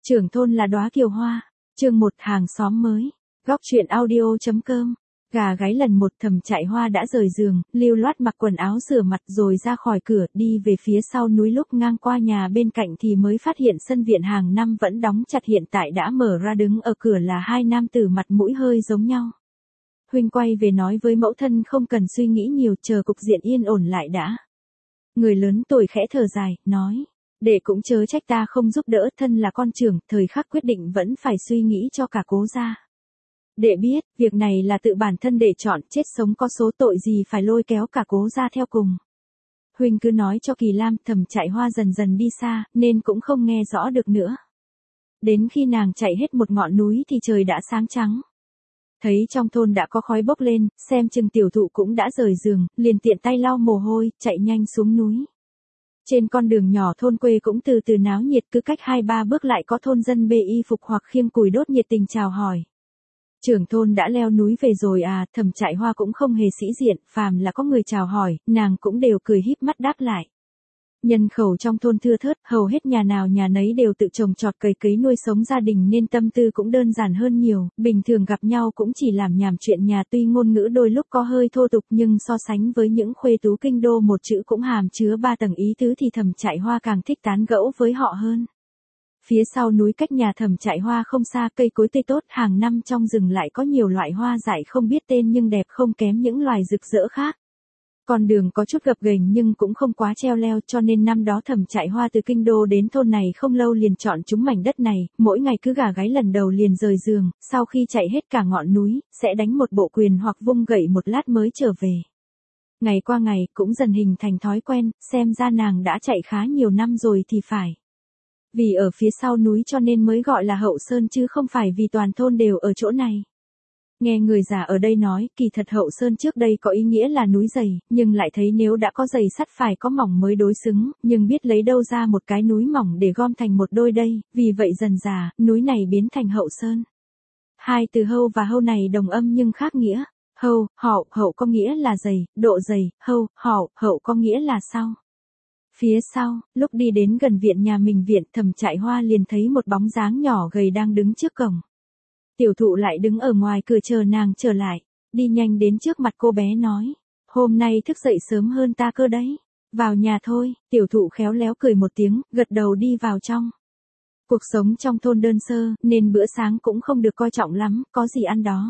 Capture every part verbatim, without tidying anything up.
Trưởng thôn là đóa kiều hoa. Chương một hàng xóm mới. Góc truyện audio.com. Gà gáy lần một Thẩm Trại Hoa đã rời giường, lưu loát mặc quần áo rửa mặt rồi ra khỏi cửa, đi về phía sau núi, lúc ngang qua nhà bên cạnh thì mới phát hiện sân viện hàng năm vẫn đóng chặt, hiện tại đã mở ra, đứng ở cửa là hai nam tử mặt mũi hơi giống nhau. Huynh quay về nói với mẫu thân không cần suy nghĩ nhiều, chờ cục diện yên ổn lại đã. Người lớn tuổi khẽ thở dài, nói. Đệ cũng chớ trách ta không giúp đỡ, thân là con trưởng, thời khắc quyết định vẫn phải suy nghĩ cho cả Cố gia. Đệ biết, việc này là tự bản thân đệ chọn, chết sống có số, tội gì phải lôi kéo cả Cố gia theo cùng. Huynh cứ nói cho Kỳ Lam. Thẩm Trại Hoa dần dần đi xa, nên cũng không nghe rõ được nữa. Đến khi nàng chạy hết một ngọn núi thì trời đã sáng trắng. Thấy trong thôn đã có khói bốc lên, xem chừng tiểu thụ cũng đã rời giường, liền tiện tay lau mồ hôi, chạy nhanh xuống núi. Trên con đường nhỏ thôn quê cũng từ từ náo nhiệt, cứ cách hai ba bước lại có thôn dân bê y phục hoặc khiêng củi đốt nhiệt tình chào hỏi. Trưởng thôn đã leo núi về rồi à? Thẩm Trại Hoa cũng không hề sĩ diện, phàm là có người chào hỏi, nàng cũng đều cười híp mắt đáp lại. Nhân khẩu trong thôn thưa thớt, hầu hết nhà nào nhà nấy đều tự trồng trọt cày cấy nuôi sống gia đình nên tâm tư cũng đơn giản hơn nhiều, bình thường gặp nhau cũng chỉ làm nhảm chuyện nhà, tuy ngôn ngữ đôi lúc có hơi thô tục nhưng so sánh với những khuê tú kinh đô một chữ cũng hàm chứa ba tầng ý tứ thì Thẩm Trại Hoa càng thích tán gẫu với họ hơn. Phía sau núi cách nhà Thẩm Trại Hoa không xa, cây cối tươi tốt, hàng năm trong rừng lại có nhiều loại hoa dại không biết tên nhưng đẹp không kém những loài rực rỡ khác. Con đường có chút gập ghềnh nhưng cũng không quá treo leo, cho nên năm đó Thẩm Trại Hoa từ kinh đô đến thôn này không lâu liền chọn chúng mảnh đất này, mỗi ngày cứ gà gáy lần đầu liền rời giường, sau khi chạy hết cả ngọn núi, sẽ đánh một bộ quyền hoặc vung gậy một lát mới trở về. Ngày qua ngày, cũng dần hình thành thói quen, xem ra nàng đã chạy khá nhiều năm rồi thì phải. Vì ở phía sau núi cho nên mới gọi là Hậu Sơn chứ không phải vì toàn thôn đều ở chỗ này. Nghe người già ở đây nói, kỳ thật Hậu Sơn trước đây có ý nghĩa là núi dày, nhưng lại thấy nếu đã có dày sắt phải có mỏng mới đối xứng, nhưng biết lấy đâu ra một cái núi mỏng để gom thành một đôi đây, vì vậy dần dà, núi này biến thành Hậu Sơn. Hai từ hâu và hâu này đồng âm nhưng khác nghĩa. Hâu, hậu, hậu có nghĩa là dày, độ dày, hâu, hậu, hậu có nghĩa là sau. Phía sau, lúc đi đến gần viện nhà mình viện, Thẩm Trại Hoa liền thấy một bóng dáng nhỏ gầy đang đứng trước cổng. Tiểu thụ lại đứng ở ngoài cửa chờ nàng trở lại, đi nhanh đến trước mặt cô bé nói, hôm nay thức dậy sớm hơn ta cơ đấy, vào nhà thôi. Tiểu thụ khéo léo cười một tiếng, gật đầu đi vào trong. Cuộc sống trong thôn đơn sơ, nên bữa sáng cũng không được coi trọng lắm, có gì ăn đó.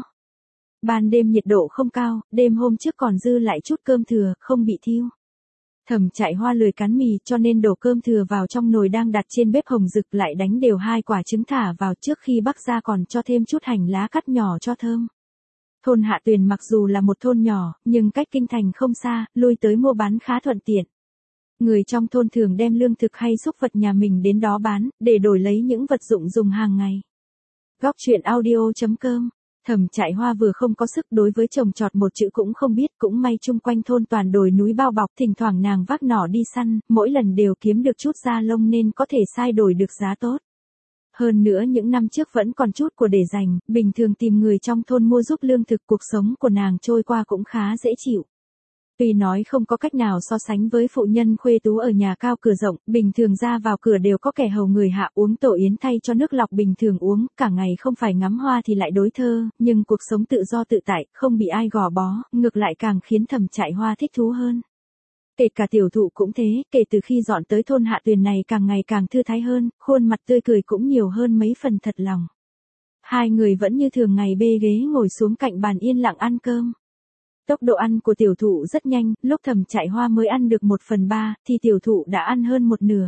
Ban đêm nhiệt độ không cao, đêm hôm trước còn dư lại chút cơm thừa, không bị thiêu. Thẩm Trại Hoa lười cắn mì cho nên đổ cơm thừa vào trong nồi đang đặt trên bếp hồng rực, lại đánh đều hai quả trứng thả vào, trước khi bắc ra còn cho thêm chút hành lá cắt nhỏ cho thơm. Thôn Hạ Tuyền mặc dù là một thôn nhỏ, nhưng cách kinh thành không xa, lui tới mua bán khá thuận tiện. Người trong thôn thường đem lương thực hay súc vật nhà mình đến đó bán, để đổi lấy những vật dụng dùng hàng ngày. Góc truyện audio.com. Thẩm Trại Hoa vừa không có sức đối với trồng trọt một chữ cũng không biết, cũng may chung quanh thôn toàn đồi núi bao bọc, thỉnh thoảng nàng vác nỏ đi săn, mỗi lần đều kiếm được chút da lông nên có thể sai đổi được giá tốt. Hơn nữa những năm trước vẫn còn chút của để dành, bình thường tìm người trong thôn mua giúp lương thực, cuộc sống của nàng trôi qua cũng khá dễ chịu. Tuy nói không có cách nào so sánh với phụ nhân khuê tú ở nhà cao cửa rộng, bình thường ra vào cửa đều có kẻ hầu người hạ uống tổ yến thay cho nước lọc bình thường uống, cả ngày không phải ngắm hoa thì lại đối thơ, nhưng cuộc sống tự do tự tại, không bị ai gò bó, ngược lại càng khiến Thẩm Trại Hoa thích thú hơn. Kể cả tiểu thụ cũng thế, kể từ khi dọn tới thôn Hạ Tuyền này càng ngày càng thư thái hơn, khuôn mặt tươi cười cũng nhiều hơn mấy phần thật lòng. Hai người vẫn như thường ngày bê ghế ngồi xuống cạnh bàn yên lặng ăn cơm. Tốc độ ăn của tiểu thụ rất nhanh, lúc Thẩm Trại Hoa mới ăn được một phần ba, thì tiểu thụ đã ăn hơn một nửa.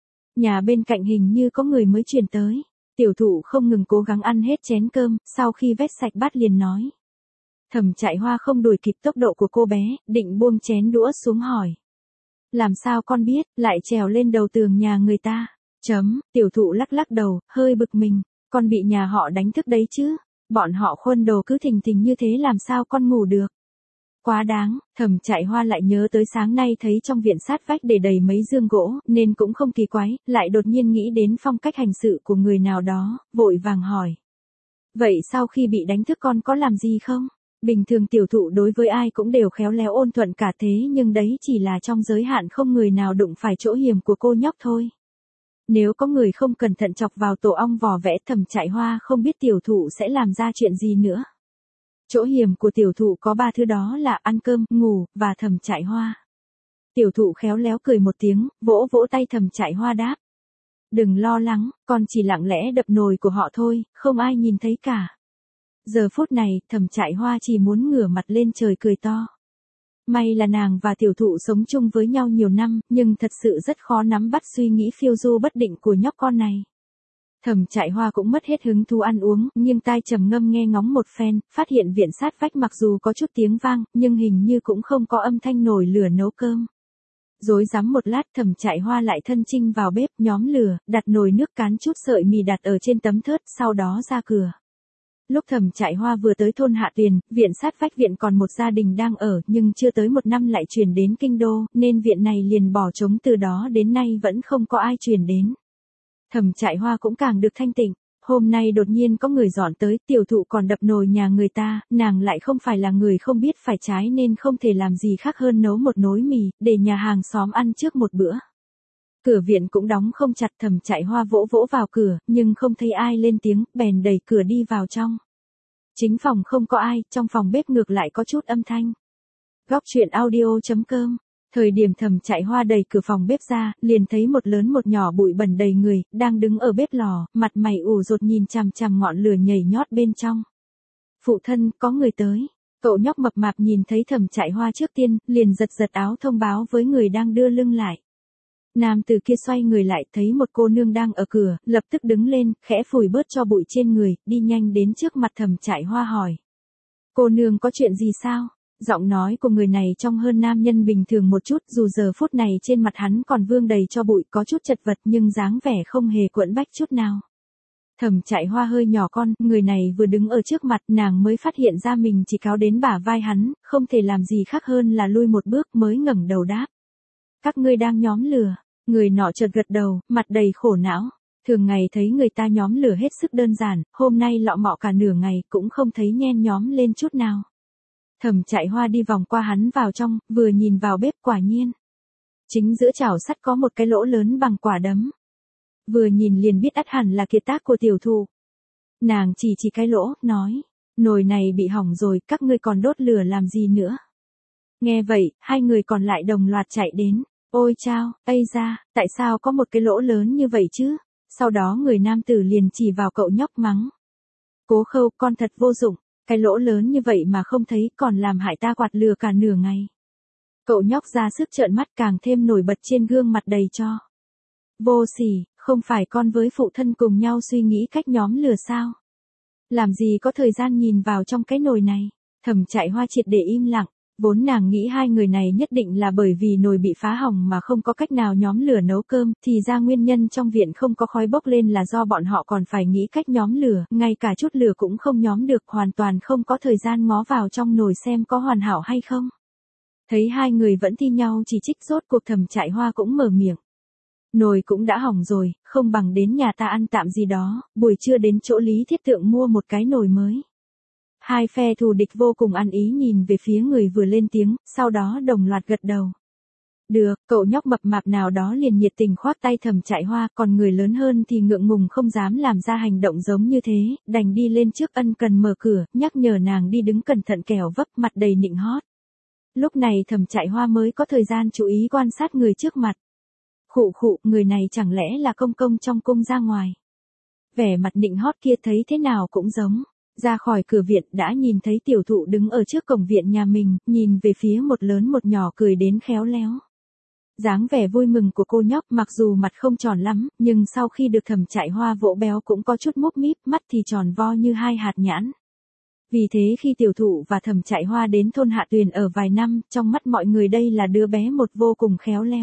Nhà bên cạnh hình như có người mới chuyển tới. Tiểu thụ không ngừng cố gắng ăn hết chén cơm, sau khi vét sạch bát liền nói. Thẩm Trại Hoa không đuổi kịp tốc độ của cô bé, định buông chén đũa xuống hỏi. Làm sao con biết, lại trèo lên đầu tường nhà người ta? Chấm, tiểu thụ lắc lắc đầu, hơi bực mình. Con bị nhà họ đánh thức đấy chứ. Bọn họ khuân đồ cứ thình thình như thế làm sao con ngủ được. Quá đáng. Thẩm Trại Hoa lại nhớ tới sáng nay thấy trong viện sát vách để đầy mấy dương gỗ, nên cũng không kỳ quái, lại đột nhiên nghĩ đến phong cách hành sự của người nào đó, vội vàng hỏi. Vậy sau khi bị đánh thức con có làm gì không? Bình thường tiểu thụ đối với ai cũng đều khéo léo ôn thuận cả, thế nhưng đấy chỉ là trong giới hạn không người nào đụng phải chỗ hiểm của cô nhóc thôi. Nếu có người không cẩn thận chọc vào tổ ong vò vẽ, Thẩm Trại Hoa không biết tiểu thụ sẽ làm ra chuyện gì nữa. Chỗ hiểm của tiểu thụ có ba thứ, đó là ăn cơm, ngủ, và Thẩm Trại Hoa. Tiểu thụ khéo léo cười một tiếng, vỗ vỗ tay Thẩm Trại Hoa đáp. Đừng lo lắng, con chỉ lặng lẽ đập nồi của họ thôi, không ai nhìn thấy cả. Giờ phút này, Thẩm Trại Hoa chỉ muốn ngửa mặt lên trời cười to. May là nàng và tiểu thụ sống chung với nhau nhiều năm, nhưng thật sự rất khó nắm bắt suy nghĩ phiêu du bất định của nhóc con này. Thẩm Trại Hoa cũng mất hết hứng thú ăn uống, nghiêng tai trầm ngâm nghe ngóng một phen, phát hiện viện sát vách mặc dù có chút tiếng vang, nhưng hình như cũng không có âm thanh nồi lửa nấu cơm. Rối rắm một lát, Thẩm Trại Hoa lại thân chinh vào bếp, nhóm lửa, đặt nồi nước cán chút sợi mì đặt ở trên tấm thớt, sau đó ra cửa. Lúc Thẩm Trại Hoa vừa tới thôn Hạ Tuyền, viện sát vách viện còn một gia đình đang ở, nhưng chưa tới một năm lại chuyển đến kinh đô, nên viện này liền bỏ trống, từ đó đến nay vẫn không có ai chuyển đến. Thẩm Trại Hoa cũng càng được thanh tịnh. Hôm nay đột nhiên có người dọn tới, tiểu thụ còn đập nồi nhà người ta, nàng lại không phải là người không biết phải trái nên không thể làm gì khác hơn nấu một nồi mì, để nhà hàng xóm ăn trước một bữa. Cửa viện cũng đóng không chặt, Thẩm Trại Hoa vỗ vỗ vào cửa, nhưng không thấy ai lên tiếng, bèn đẩy cửa đi vào trong. Chính phòng không có ai, trong phòng bếp ngược lại có chút âm thanh. Góc truyện audio chấm com. Thời điểm Thẩm Trại Hoa đẩy cửa phòng bếp ra, liền thấy một lớn một nhỏ bụi bẩn đầy người, đang đứng ở bếp lò, mặt mày ủ rột nhìn chằm chằm ngọn lửa nhảy nhót bên trong. Phụ thân, có người tới. Cậu nhóc mập mạp nhìn thấy Thẩm Trại Hoa trước tiên, liền giật giật áo thông báo với người đang đưa lưng lại. Nam từ kia xoay người lại, thấy một cô nương đang ở cửa, lập tức đứng lên, khẽ phủi bớt cho bụi trên người, đi nhanh đến trước mặt Thẩm Trại Hoa hỏi. Cô nương có chuyện gì sao? Giọng nói của người này trông hơn nam nhân bình thường một chút, dù giờ phút này trên mặt hắn còn vương đầy cho bụi, có chút chật vật nhưng dáng vẻ không hề quẫn bách chút nào. Thẩm Trại Hoa hơi nhỏ con, người này vừa đứng ở trước mặt, nàng mới phát hiện ra mình chỉ cáo đến bả vai hắn, không thể làm gì khác hơn là lui một bước, mới ngẩng đầu đáp. Các ngươi đang nhóm lửa. Người nọ chợt gật đầu, mặt đầy khổ não. Thường ngày thấy người ta nhóm lửa hết sức đơn giản, hôm nay lọ mọ cả nửa ngày cũng không thấy nhen nhóm lên chút nào. Thẩm Trại Hoa đi vòng qua hắn vào trong, vừa nhìn vào bếp, quả nhiên. Chính giữa chảo sắt có một cái lỗ lớn bằng quả đấm. Vừa nhìn liền biết ắt hẳn là kiệt tác của tiểu thụ. Nàng chỉ chỉ cái lỗ, nói, nồi này bị hỏng rồi, các ngươi còn đốt lửa làm gì nữa. Nghe vậy, hai người còn lại đồng loạt chạy đến. Ôi chao, ây da, tại sao có một cái lỗ lớn như vậy chứ? Sau đó người nam tử liền chỉ vào cậu nhóc mắng. Cố Khâu, con thật vô dụng, cái lỗ lớn như vậy mà không thấy, còn làm hại ta quạt lửa cả nửa ngày. Cậu nhóc ra sức trợn mắt, càng thêm nổi bật trên gương mặt đầy cho. Vô sỉ, không phải con với phụ thân cùng nhau suy nghĩ cách nhóm lửa sao? Làm gì có thời gian nhìn vào trong cái nồi này? Thẩm Trại Hoa triệt để im lặng. Vốn nàng nghĩ hai người này nhất định là bởi vì nồi bị phá hỏng mà không có cách nào nhóm lửa nấu cơm, thì ra nguyên nhân trong viện không có khói bốc lên là do bọn họ còn phải nghĩ cách nhóm lửa, ngay cả chút lửa cũng không nhóm được, hoàn toàn không có thời gian ngó vào trong nồi xem có hoàn hảo hay không. Thấy hai người vẫn thi nhau chỉ trích, rốt cuộc Thẩm Trại Hoa cũng mở miệng. Nồi cũng đã hỏng rồi, không bằng đến nhà ta ăn tạm gì đó, buổi trưa đến chỗ Lý Thiết Tượng mua một cái nồi mới. Hai phe thù địch vô cùng ăn ý nhìn về phía người vừa lên tiếng, sau đó đồng loạt gật đầu. Được, cậu nhóc mập mạp nào đó liền nhiệt tình khoác tay Thẩm Trại Hoa, còn người lớn hơn thì ngượng ngùng không dám làm ra hành động giống như thế, đành đi lên trước ân cần mở cửa, nhắc nhở nàng đi đứng cẩn thận kẻo vấp, mặt đầy nịnh hót. Lúc này Thẩm Trại Hoa mới có thời gian chú ý quan sát người trước mặt. Khụ khụ, người này chẳng lẽ là công công trong cung ra ngoài. Vẻ mặt nịnh hót kia thấy thế nào cũng giống. Ra khỏi cửa viện đã nhìn thấy tiểu thụ đứng ở trước cổng viện nhà mình, nhìn về phía một lớn một nhỏ cười đến khéo léo. Dáng vẻ vui mừng của cô nhóc mặc dù mặt không tròn lắm, nhưng sau khi được Thẩm Trại Hoa vỗ béo cũng có chút múp míp, mắt thì tròn vo như hai hạt nhãn. Vì thế khi tiểu thụ và Thẩm Trại Hoa đến thôn Hạ Tuyền ở vài năm, trong mắt mọi người đây là đứa bé một vô cùng khéo léo.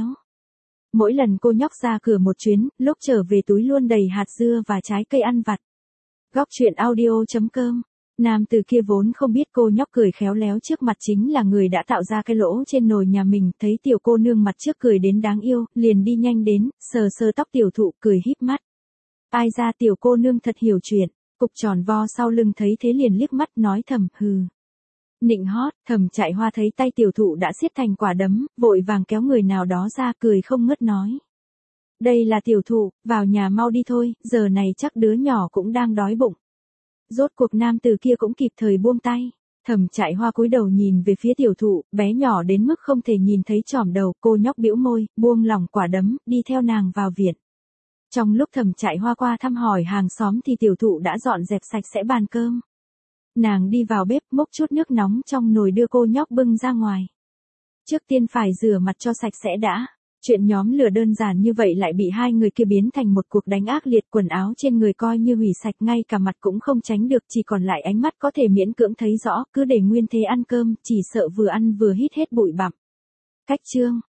Mỗi lần cô nhóc ra cửa một chuyến, lúc trở về túi luôn đầy hạt dưa và trái cây ăn vặt. Góc truyện audio chấm com. Nam từ kia vốn không biết cô nhóc cười khéo léo trước mặt chính là người đã tạo ra cái lỗ trên nồi nhà mình, thấy tiểu cô nương mặt trước cười đến đáng yêu, liền đi nhanh đến, sờ sờ tóc tiểu thụ, cười híp mắt. Ai ra tiểu cô nương thật hiểu chuyện, cục tròn vo sau lưng thấy thế liền liếc mắt nói thầm, hừ. Nịnh hót, Thẩm Trại Hoa thấy tay tiểu thụ đã siết thành quả đấm, vội vàng kéo người nào đó ra, cười không ngớt nói. Đây là tiểu thụ, vào nhà mau đi thôi, giờ này chắc đứa nhỏ cũng đang đói bụng. Rốt cuộc nam từ kia cũng kịp thời buông tay. Thẩm Trại Hoa cúi đầu nhìn về phía tiểu thụ, bé nhỏ đến mức không thể nhìn thấy chòm đầu, cô nhóc bĩu môi, buông lỏng quả đấm, đi theo nàng vào viện. Trong lúc Thẩm Trại Hoa qua thăm hỏi hàng xóm thì tiểu thụ đã dọn dẹp sạch sẽ bàn cơm. Nàng đi vào bếp múc chút nước nóng trong nồi đưa cô nhóc bưng ra ngoài. Trước tiên phải rửa mặt cho sạch sẽ đã. Chuyện nhóm lửa đơn giản như vậy lại bị hai người kia biến thành một cuộc đánh ác liệt, quần áo trên người coi như hủy sạch, ngay cả mặt cũng không tránh được, chỉ còn lại ánh mắt có thể miễn cưỡng thấy rõ, cứ để nguyên thế ăn cơm, chỉ sợ vừa ăn vừa hít hết bụi bặm. Cách chương